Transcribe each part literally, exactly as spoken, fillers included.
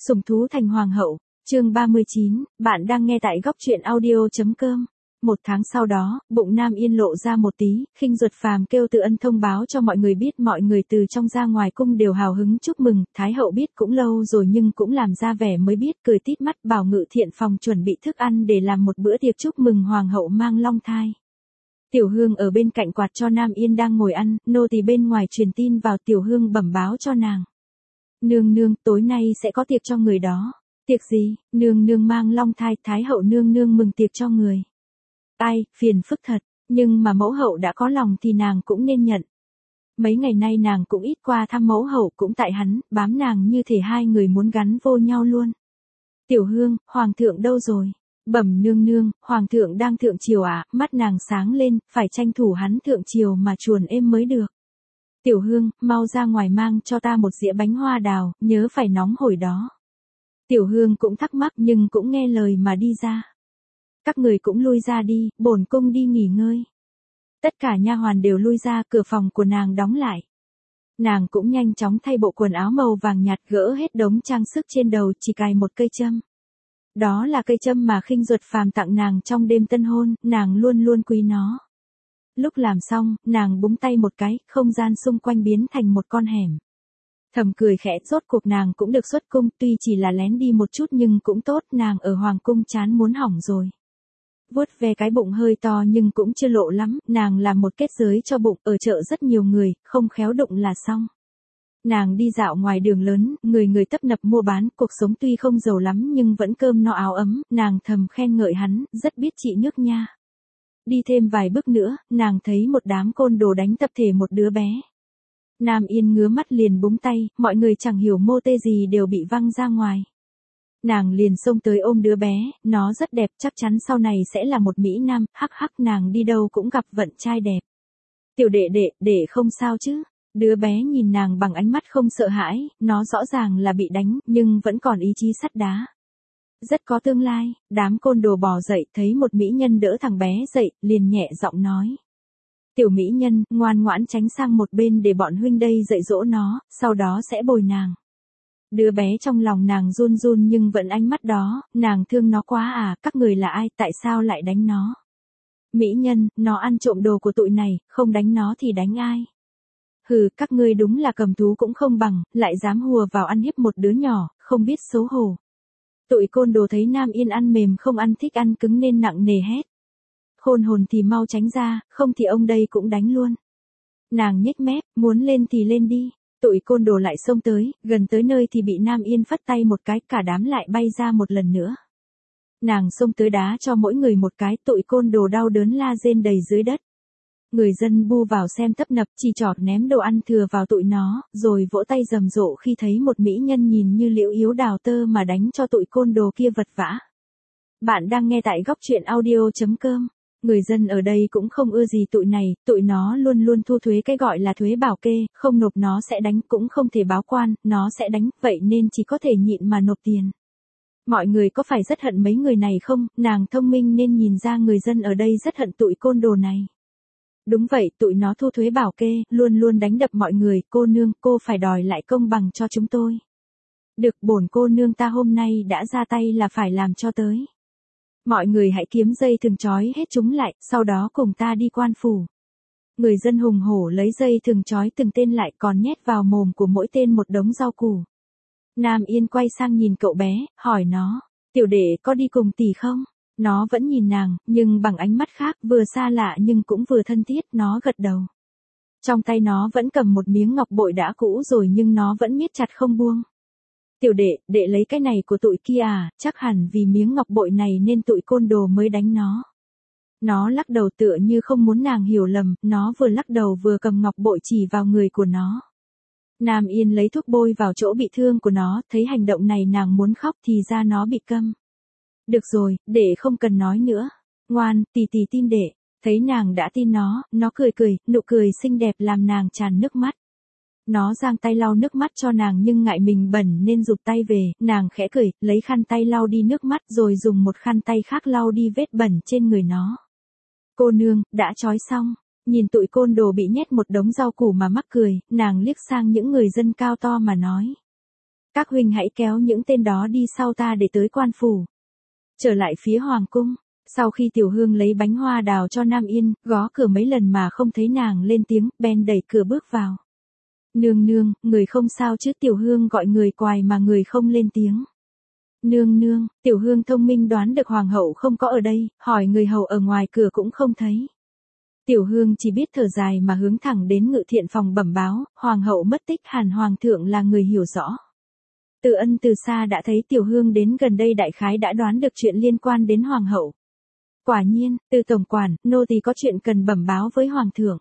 Sủng thú thành hoàng hậu, chương ba mươi chín, bạn đang nghe tại góc truyện audio.com. Một tháng sau đó, bụng Nam Yên lộ ra một tí, Khinh Duật Phàm kêu Từ Ân thông báo cho mọi người biết, mọi người từ trong ra ngoài cung đều hào hứng chúc mừng, Thái hậu biết cũng lâu rồi nhưng cũng làm ra vẻ mới biết, cười tít mắt bảo Ngự Thiện phòng chuẩn bị thức ăn để làm một bữa tiệc chúc mừng hoàng hậu mang long thai. Tiểu Hương ở bên cạnh quạt cho Nam Yên đang ngồi ăn, nô tỳ bên ngoài truyền tin vào, Tiểu Hương bẩm báo cho nàng. Nương nương, tối nay sẽ có tiệc cho người đó. Tiệc gì? Nương nương mang long thai, Thái hậu nương nương mừng tiệc cho người. Ai, phiền phức thật, nhưng mà mẫu hậu đã có lòng thì nàng cũng nên nhận. Mấy ngày nay nàng cũng ít qua thăm mẫu hậu, cũng tại hắn, bám nàng như thể hai người muốn gắn vô nhau luôn. Tiểu Hương, hoàng thượng đâu rồi? Bẩm nương nương, hoàng thượng đang thượng triều à, mắt nàng sáng lên, phải tranh thủ hắn thượng triều mà chuồn êm mới được. Tiểu Hương, mau ra ngoài mang cho ta một dĩa bánh hoa đào, nhớ phải nóng hổi đó. Tiểu Hương cũng thắc mắc nhưng cũng nghe lời mà đi ra. Các người cũng lui ra đi, bổn cung đi nghỉ ngơi. Tất cả nha hoàn đều lui ra, cửa phòng của nàng đóng lại. Nàng cũng nhanh chóng thay bộ quần áo màu vàng nhạt, gỡ hết đống trang sức trên đầu, chỉ cài một cây châm. Đó là cây châm mà Khinh Duật Phàm tặng nàng trong đêm tân hôn, nàng luôn luôn quý nó. Lúc làm xong, nàng búng tay một cái, không gian xung quanh biến thành một con hẻm. Thầm cười khẽ, rốt cuộc nàng cũng được xuất cung, tuy chỉ là lén đi một chút nhưng cũng tốt, nàng ở hoàng cung chán muốn hỏng rồi. Vuốt ve cái bụng hơi to nhưng cũng chưa lộ lắm, nàng làm một kết giới cho bụng, ở chợ rất nhiều người, không khéo đụng là xong. Nàng đi dạo ngoài đường lớn, người người tấp nập mua bán, cuộc sống tuy không giàu lắm nhưng vẫn cơm no áo ấm, nàng thầm khen ngợi hắn, rất biết trị nước nha. Đi thêm vài bước nữa, nàng thấy một đám côn đồ đánh tập thể một đứa bé. Nam Yên ngứa mắt liền búng tay, mọi người chẳng hiểu mô tê gì đều bị văng ra ngoài. Nàng liền xông tới ôm đứa bé, nó rất đẹp, chắc chắn sau này sẽ là một mỹ nam, hắc hắc, nàng đi đâu cũng gặp vận trai đẹp. Tiểu đệ đệ, đệ không sao chứ? Đứa bé nhìn nàng bằng ánh mắt không sợ hãi, nó rõ ràng là bị đánh, nhưng vẫn còn ý chí sắt đá. Rất có tương lai, đám côn đồ bò dậy, thấy một mỹ nhân đỡ thằng bé dậy, liền nhẹ giọng nói. Tiểu mỹ nhân, ngoan ngoãn tránh sang một bên để bọn huynh đây dạy dỗ nó, sau đó sẽ bồi nàng. Đứa bé trong lòng nàng run run nhưng vẫn ánh mắt đó, nàng thương nó quá à, các người là ai, tại sao lại đánh nó? Mỹ nhân, nó ăn trộm đồ của tụi này, không đánh nó thì đánh ai? Hừ, các ngươi đúng là cầm thú cũng không bằng, lại dám hùa vào ăn hiếp một đứa nhỏ, không biết xấu hổ. Tụi côn đồ thấy Nam Yên ăn mềm không ăn thích ăn cứng nên nặng nề hét. Khôn hồn thì mau tránh ra, không thì ông đây cũng đánh luôn. Nàng nhếch mép, muốn lên thì lên đi. Tụi côn đồ lại xông tới, gần tới nơi thì bị Nam Yên phất tay một cái, cả đám lại bay ra một lần nữa. Nàng xông tới đá cho mỗi người một cái, tụi côn đồ đau đớn la rên đầy dưới đất. Người dân bu vào xem tấp nập, chỉ trỏ ném đồ ăn thừa vào tụi nó, rồi vỗ tay rầm rộ khi thấy một mỹ nhân nhìn như liễu yếu đào tơ mà đánh cho tụi côn đồ kia vật vã. Bạn đang nghe tại góc truyện audio.com. Người dân ở đây cũng không ưa gì tụi này, tụi nó luôn luôn thu thuế cái gọi là thuế bảo kê, không nộp nó sẽ đánh, cũng không thể báo quan, nó sẽ đánh, vậy nên chỉ có thể nhịn mà nộp tiền. Mọi người có phải rất hận mấy người này không? Nàng thông minh nên nhìn ra người dân ở đây rất hận tụi côn đồ này. Đúng vậy, tụi nó thu thuế bảo kê, luôn luôn đánh đập mọi người, cô nương, cô phải đòi lại công bằng cho chúng tôi. Được, bổn cô nương ta hôm nay đã ra tay là phải làm cho tới. Mọi người hãy kiếm dây thừng trói hết chúng lại, sau đó cùng ta đi quan phủ. Người dân hùng hổ lấy dây thừng trói từng tên lại, còn nhét vào mồm của mỗi tên một đống rau củ. Nam Yên quay sang nhìn cậu bé, hỏi nó, tiểu đệ có đi cùng tỷ không? Nó vẫn nhìn nàng, nhưng bằng ánh mắt khác, vừa xa lạ nhưng cũng vừa thân thiết, nó gật đầu. Trong tay nó vẫn cầm một miếng ngọc bội đã cũ rồi nhưng nó vẫn miết chặt không buông. Tiểu đệ, đệ lấy cái này của tụi kia à, chắc hẳn vì miếng ngọc bội này nên tụi côn đồ mới đánh nó. Nó lắc đầu tựa như không muốn nàng hiểu lầm, nó vừa lắc đầu vừa cầm ngọc bội chỉ vào người của nó. Nam Yên lấy thuốc bôi vào chỗ bị thương của nó, thấy hành động này nàng muốn khóc thì ra nó bị câm. Được rồi, đệ không cần nói nữa. Ngoan, tỷ tỷ tin đệ. Thấy nàng đã tin nó, nó cười cười, nụ cười xinh đẹp làm nàng tràn nước mắt. Nó giang tay lau nước mắt cho nàng nhưng ngại mình bẩn nên rụt tay về, nàng khẽ cười, lấy khăn tay lau đi nước mắt rồi dùng một khăn tay khác lau đi vết bẩn trên người nó. Cô nương, đã trói xong. Nhìn tụi côn đồ bị nhét một đống rau củ mà mắc cười, nàng liếc sang những người dân cao to mà nói. Các huynh hãy kéo những tên đó đi sau ta để tới quan phủ. Trở lại phía hoàng cung, sau khi Tiểu Hương lấy bánh hoa đào cho Nam Yên, gõ cửa mấy lần mà không thấy nàng lên tiếng, bèn đẩy cửa bước vào. Nương nương, người không sao chứ? Tiểu Hương gọi người quài mà người không lên tiếng. Nương nương, Tiểu Hương thông minh đoán được hoàng hậu không có ở đây, hỏi người hầu ở ngoài cửa cũng không thấy. Tiểu Hương chỉ biết thở dài mà hướng thẳng đến ngự thiện phòng bẩm báo, hoàng hậu mất tích, hẳn hoàng thượng là người hiểu rõ. Từ Ân từ xa đã thấy Tiểu Hương đến gần đây, đại khái đã đoán được chuyện liên quan đến hoàng hậu. Quả nhiên, Từ tổng quản, nô tỳ có chuyện cần bẩm báo với hoàng thượng.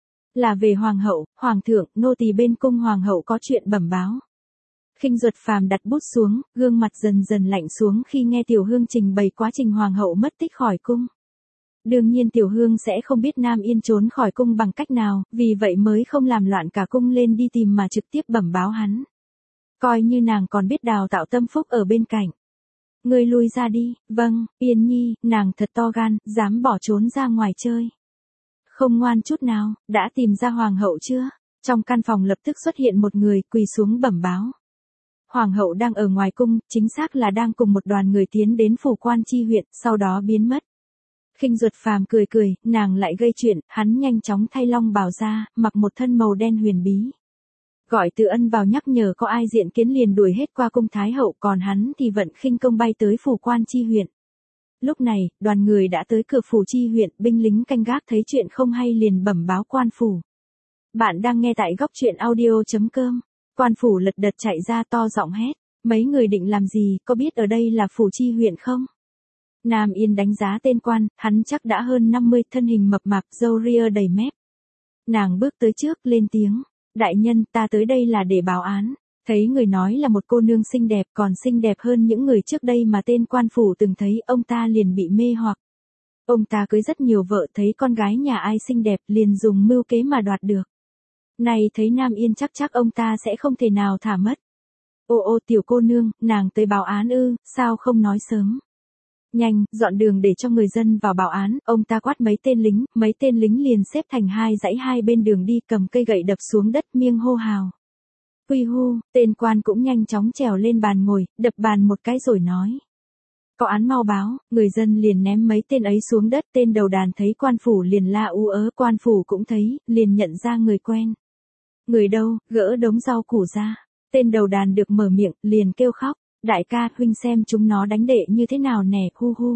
Là về hoàng hậu, hoàng thượng, nô tỳ bên cung hoàng hậu có chuyện bẩm báo. Khinh Duật Phàm đặt bút xuống, gương mặt dần dần lạnh xuống khi nghe Tiểu Hương trình bày quá trình hoàng hậu mất tích khỏi cung. Đương nhiên Tiểu Hương sẽ không biết Nam Yên trốn khỏi cung bằng cách nào, vì vậy mới không làm loạn cả cung lên đi tìm mà trực tiếp bẩm báo hắn. Coi như nàng còn biết đào tạo tâm phúc ở bên cạnh. Ngươi lui ra đi. Vâng, Yên Nhi, nàng thật to gan, dám bỏ trốn ra ngoài chơi. Không ngoan chút nào. Đã tìm ra hoàng hậu chưa? Trong căn phòng lập tức xuất hiện một người, quỳ xuống bẩm báo. Hoàng hậu đang ở ngoài cung, chính xác là đang cùng một đoàn người tiến đến phủ quan chi huyện, sau đó biến mất. Khinh Duật Phàm cười cười, nàng lại gây chuyện, hắn nhanh chóng thay long bào ra, mặc một thân màu đen huyền bí. Gọi Từ Ân vào nhắc nhở có ai diện kiến liền đuổi hết qua cung thái hậu, còn hắn thì vận khinh công bay tới phủ quan chi huyện. Lúc này, đoàn người đã tới cửa phủ chi huyện, binh lính canh gác thấy chuyện không hay liền bẩm báo quan phủ. Bạn đang nghe tại góc truyện audio chấm com. Quan phủ lật đật chạy ra to giọng hét, mấy người định làm gì, có biết ở đây là phủ chi huyện không? Nam Yên đánh giá tên quan, hắn chắc đã hơn năm mươi, thân hình mập mạp, râu ria đầy mép. Nàng bước tới trước, lên tiếng, đại nhân, ta tới đây là để báo án. Thấy người nói là một cô nương xinh đẹp, còn xinh đẹp hơn những người trước đây mà tên quan phủ từng thấy, ông ta liền bị mê hoặc. Ông ta cưới rất nhiều vợ, thấy con gái nhà ai xinh đẹp, liền dùng mưu kế mà đoạt được. Này thấy Nam Yên chắc chắc ông ta sẽ không thể nào thả mất. Ô ô tiểu cô nương, nàng tới báo án ư, sao không nói sớm? Nhanh, dọn đường để cho người dân vào báo án. Ông ta quát mấy tên lính, mấy tên lính liền xếp thành hai dãy hai bên đường đi, cầm cây gậy đập xuống đất, miêng hô hào. Quy hu, tên quan cũng nhanh chóng trèo lên bàn ngồi, đập bàn một cái rồi nói. Có án mau báo. Người dân liền ném mấy tên ấy xuống đất, tên đầu đàn thấy quan phủ liền la u ớ, quan phủ cũng thấy, liền nhận ra người quen. Người đâu, gỡ đống rau củ ra. Tên đầu đàn được mở miệng, liền kêu khóc. Đại ca, huynh xem chúng nó đánh đệ như thế nào nè, hu hu.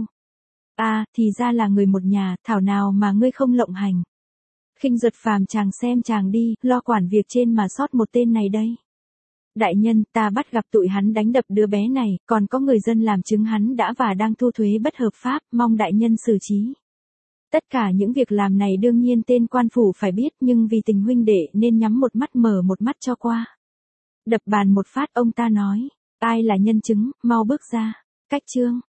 À, thì ra là người một nhà, thảo nào mà ngươi không lộng hành. Khinh Duật Phàm chàng xem chàng đi, lo quản việc trên mà sót một tên này đây. Đại nhân, ta bắt gặp tụi hắn đánh đập đứa bé này, còn có người dân làm chứng hắn đã và đang thu thuế bất hợp pháp, mong đại nhân xử trí. Tất cả những việc làm này đương nhiên tên quan phủ phải biết, nhưng vì tình huynh đệ nên nhắm một mắt mở một mắt cho qua. Đập bàn một phát, ông ta nói, ai là nhân chứng, mau bước ra. Cách chương.